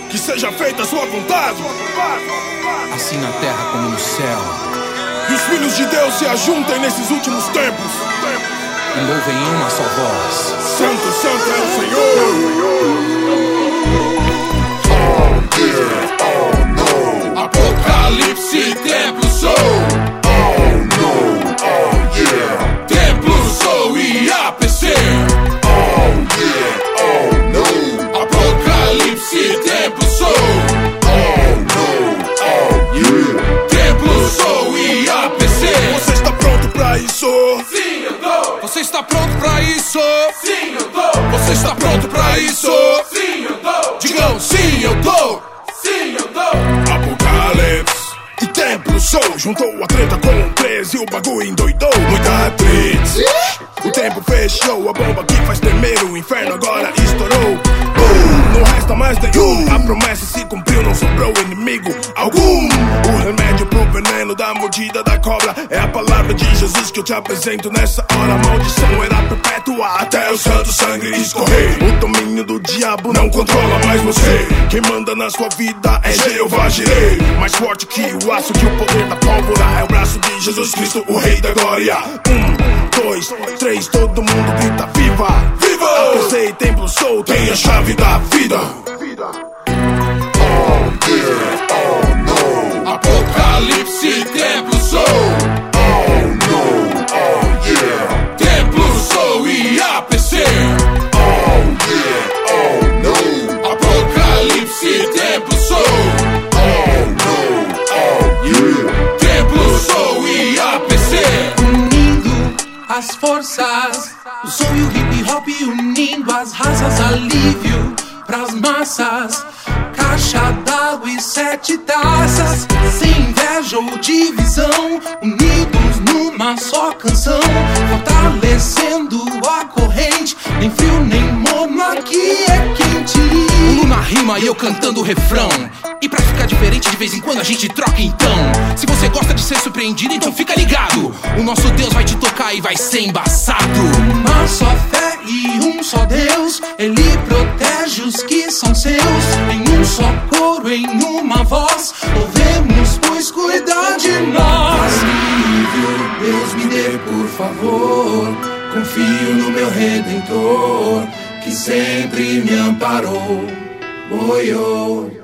que seja feita a sua vontade, assim na terra como no céu. E os filhos de Deus se ajuntem nesses últimos tempos e louvem em uma só voz: Santo, Santo é o Senhor. Apocalipse, templo sou. Oh no, oh yeah. Templo sou e APC. Oh yeah, oh no. Apocalipse, templo sou. Oh no, oh yeah. Templo sou e APC. Você está pronto pra isso? Sim, eu tô. Você está pronto pra isso? Sim, eu tô. Você está pronto pra isso? Sim, eu tô. Digam sim, eu tô. Sim, eu tô. Apocalipse e Templo Show juntou a treta com o 13 e o bagulho endoidou. Muita atriz. O tempo fechou, a bomba que faz tremer o inferno agora estourou. Não resta mais nenhum, a promessa se cumpriu, não sobrou inimigo algum. O remédio pro veneno da mordida da cobra é a palavra de Jesus que eu te apresento nessa hora. A maldição era perpétua até o santo sangue escorrer. O domínio do diabo não controla mais você. Quem manda na sua vida é Jeová Jireh. Mais forte que o aço, que o poder da pólvora é o braço de Jesus Cristo, o Rei da Glória. 1, 2, 3, todo mundo grita viva! Viva! APC e Templo Show tem a chave da vida. Oh yeah, oh no. Apocalipse, templo sou. Oh no, oh yeah. Templo sou e APC. Oh yeah, oh no. Apocalipse, templo sou. Oh no, oh yeah. Templo sou e APC. Unindo as forças, o som e o hip hop unindo as raças, alívio pras massas. Caixa d'água e 7 taças, sem inveja ou divisão, unidos numa só canção, fortalecendo a corrente. Nem frio nem morno, aqui é quente. O Luna rima e eu cantando o refrão. E pra ficar diferente, de vez em quando a gente troca então. Se você gosta de ser surpreendido, então fica ligado. O nosso Deus vai te tocar e vai ser embaçado. Uma só fé e um só Deus, Ele protege os que são seus. Em um só coro, em uma voz, louvemos, pois cuida de nós. Alívio, Deus me dê por favor. Confio no meu Redentor, que sempre me amparou. Oh, oh.